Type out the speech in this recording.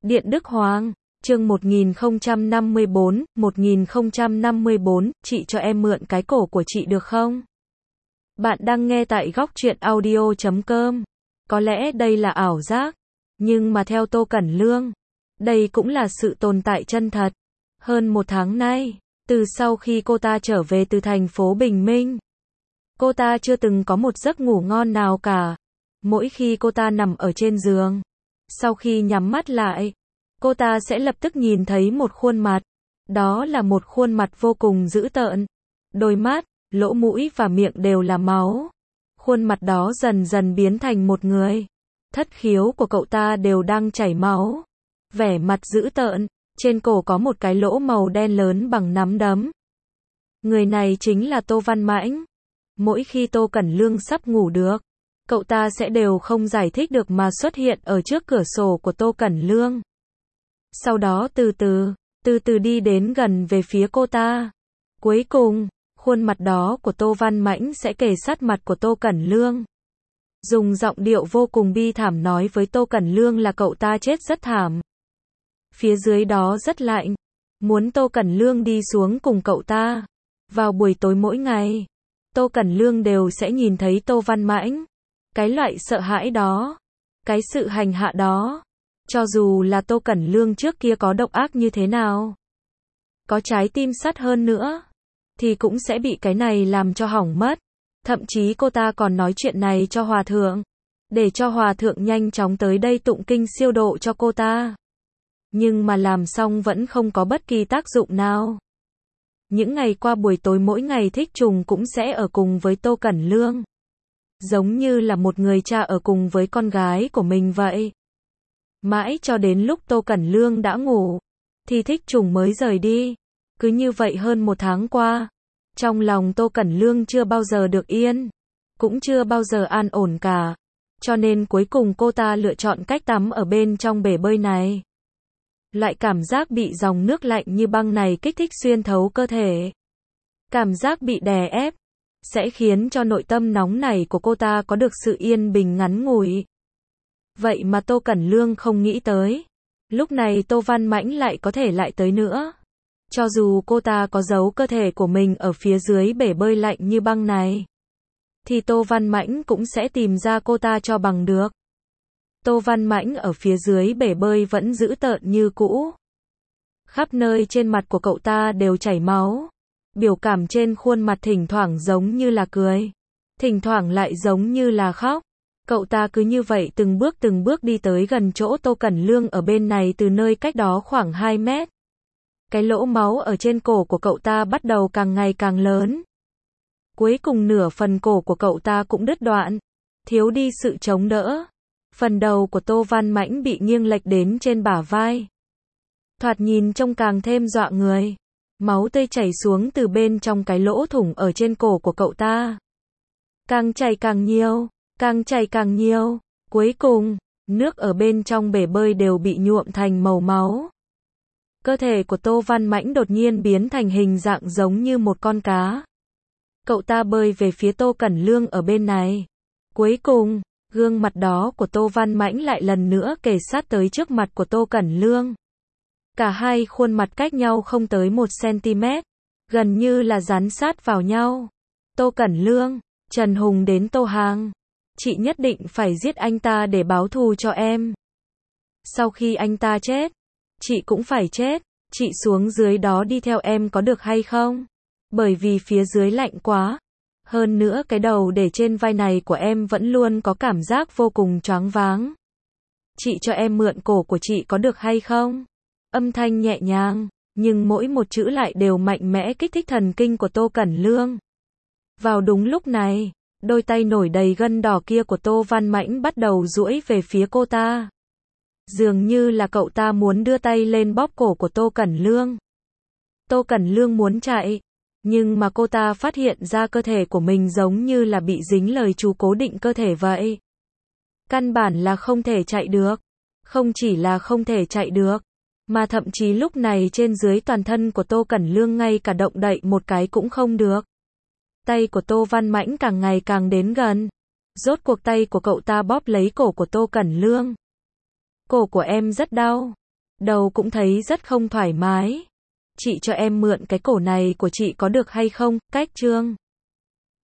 Điện Đức Hoàng, chương 1054, chị cho em mượn cái cổ của chị được không? Bạn đang nghe tại góc truyện audio.com. Có lẽ đây là ảo giác, nhưng mà theo Tô Cẩn Lương, đây cũng là sự tồn tại chân thật. Hơn một tháng nay, từ sau khi cô ta trở về từ thành phố Bình Minh, cô ta chưa từng có một giấc ngủ ngon nào cả. Mỗi khi cô ta nằm ở trên giường, sau khi nhắm mắt lại, cô ta sẽ lập tức nhìn thấy một khuôn mặt. Đó là một khuôn mặt vô cùng dữ tợn. Đôi mắt, lỗ mũi và miệng đều là máu. Khuôn mặt đó dần dần biến thành một người. Thất khiếu của cậu ta đều đang chảy máu. Vẻ mặt dữ tợn, trên cổ có một cái lỗ màu đen lớn bằng nắm đấm. Người này chính là Tô Văn Mãnh. Mỗi khi Tô Cẩn Lương sắp ngủ được, cậu ta sẽ đều không giải thích được mà xuất hiện ở trước cửa sổ của Tô Cẩn Lương. Sau đó từ từ đi đến gần về phía cô ta. Cuối cùng, khuôn mặt đó của Tô Văn Mãnh sẽ kề sát mặt của Tô Cẩn Lương. Dùng giọng điệu vô cùng bi thảm nói với Tô Cẩn Lương là cậu ta chết rất thảm. Phía dưới đó rất lạnh. Muốn Tô Cẩn Lương đi xuống cùng cậu ta. Vào buổi tối mỗi ngày, Tô Cẩn Lương đều sẽ nhìn thấy Tô Văn Mãnh. Cái loại sợ hãi đó, cái sự hành hạ đó, cho dù là Tô Cẩn Lương trước kia có độc ác như thế nào, có trái tim sắt hơn nữa, thì cũng sẽ bị cái này làm cho hỏng mất. Thậm chí cô ta còn nói chuyện này cho Hòa Thượng, để cho Hòa Thượng nhanh chóng tới đây tụng kinh siêu độ cho cô ta. Nhưng mà làm xong vẫn không có bất kỳ tác dụng nào. Những ngày qua buổi tối mỗi ngày Thích Trùng cũng sẽ ở cùng với Tô Cẩn Lương. Giống như là một người cha ở cùng với con gái của mình vậy. Mãi cho đến lúc Tô Cẩn Lương đã ngủ, thì Thích Trùng mới rời đi. Cứ như vậy hơn một tháng qua, trong lòng Tô Cẩn Lương chưa bao giờ được yên, cũng chưa bao giờ an ổn cả. Cho nên cuối cùng cô ta lựa chọn cách tắm ở bên trong bể bơi này. Loại cảm giác bị dòng nước lạnh như băng này kích thích xuyên thấu cơ thể. Cảm giác bị đè ép sẽ khiến cho nội tâm nóng này của cô ta có được sự yên bình ngắn ngủi. Vậy mà Tô Cẩn Lương không nghĩ tới, lúc này Tô Văn Mãnh lại có thể lại tới nữa. Cho dù cô ta có giấu cơ thể của mình ở phía dưới bể bơi lạnh như băng này, thì Tô Văn Mãnh cũng sẽ tìm ra cô ta cho bằng được. Tô Văn Mãnh ở phía dưới bể bơi vẫn dữ tợn như cũ. Khắp nơi trên mặt của cậu ta đều chảy máu. Biểu cảm trên khuôn mặt thỉnh thoảng giống như là cười, thỉnh thoảng lại giống như là khóc. Cậu ta cứ như vậy từng bước đi tới gần chỗ Tô Cẩn Lương ở bên này từ nơi cách đó khoảng 2 mét. Cái lỗ máu ở trên cổ của cậu ta bắt đầu càng ngày càng lớn. Cuối cùng nửa phần cổ của cậu ta cũng đứt đoạn, thiếu đi sự chống đỡ. Phần đầu của Tô Văn Mãnh bị nghiêng lệch đến trên bả vai. Thoạt nhìn trông càng thêm dọa người. Máu tươi chảy xuống từ bên trong cái lỗ thủng ở trên cổ của cậu ta. Càng chảy càng nhiều, càng chảy càng nhiều. Cuối cùng, nước ở bên trong bể bơi đều bị nhuộm thành màu máu. Cơ thể của Tô Văn Mãnh đột nhiên biến thành hình dạng giống như một con cá. Cậu ta bơi về phía Tô Cẩn Lương ở bên này. Cuối cùng, gương mặt đó của Tô Văn Mãnh lại lần nữa kề sát tới trước mặt của Tô Cẩn Lương. Cả hai khuôn mặt cách nhau không tới 1 cm, gần như là dán sát vào nhau. Tô Cẩn Lương, Trần Hùng đến Tô Hàng. Chị nhất định phải giết anh ta để báo thù cho em. Sau khi anh ta chết, chị cũng phải chết. Chị xuống dưới đó đi theo em có được hay không? Bởi vì phía dưới lạnh quá. Hơn nữa cái đầu để trên vai này của em vẫn luôn có cảm giác vô cùng choáng váng. Chị cho em mượn cổ của chị có được hay không? Âm thanh nhẹ nhàng, nhưng mỗi một chữ lại đều mạnh mẽ kích thích thần kinh của Tô Cẩn Lương. Vào đúng lúc này, đôi tay nổi đầy gân đỏ kia của Tô Văn Mãnh bắt đầu duỗi về phía cô ta. Dường như là cậu ta muốn đưa tay lên bóp cổ của Tô Cẩn Lương. Tô Cẩn Lương muốn chạy, nhưng mà cô ta phát hiện ra cơ thể của mình giống như là bị dính lời chú cố định cơ thể vậy. Căn bản là không thể chạy được. Không chỉ là không thể chạy được, mà thậm chí lúc này trên dưới toàn thân của Tô Cẩn Lương ngay cả động đậy một cái cũng không được. Tay của Tô Văn Mãnh càng ngày càng đến gần. Rốt cuộc tay của cậu ta bóp lấy cổ của Tô Cẩn Lương. Cổ của em rất đau. Đầu cũng thấy rất không thoải mái. Chị cho em mượn cái cổ này của chị có được hay không? Cách Trương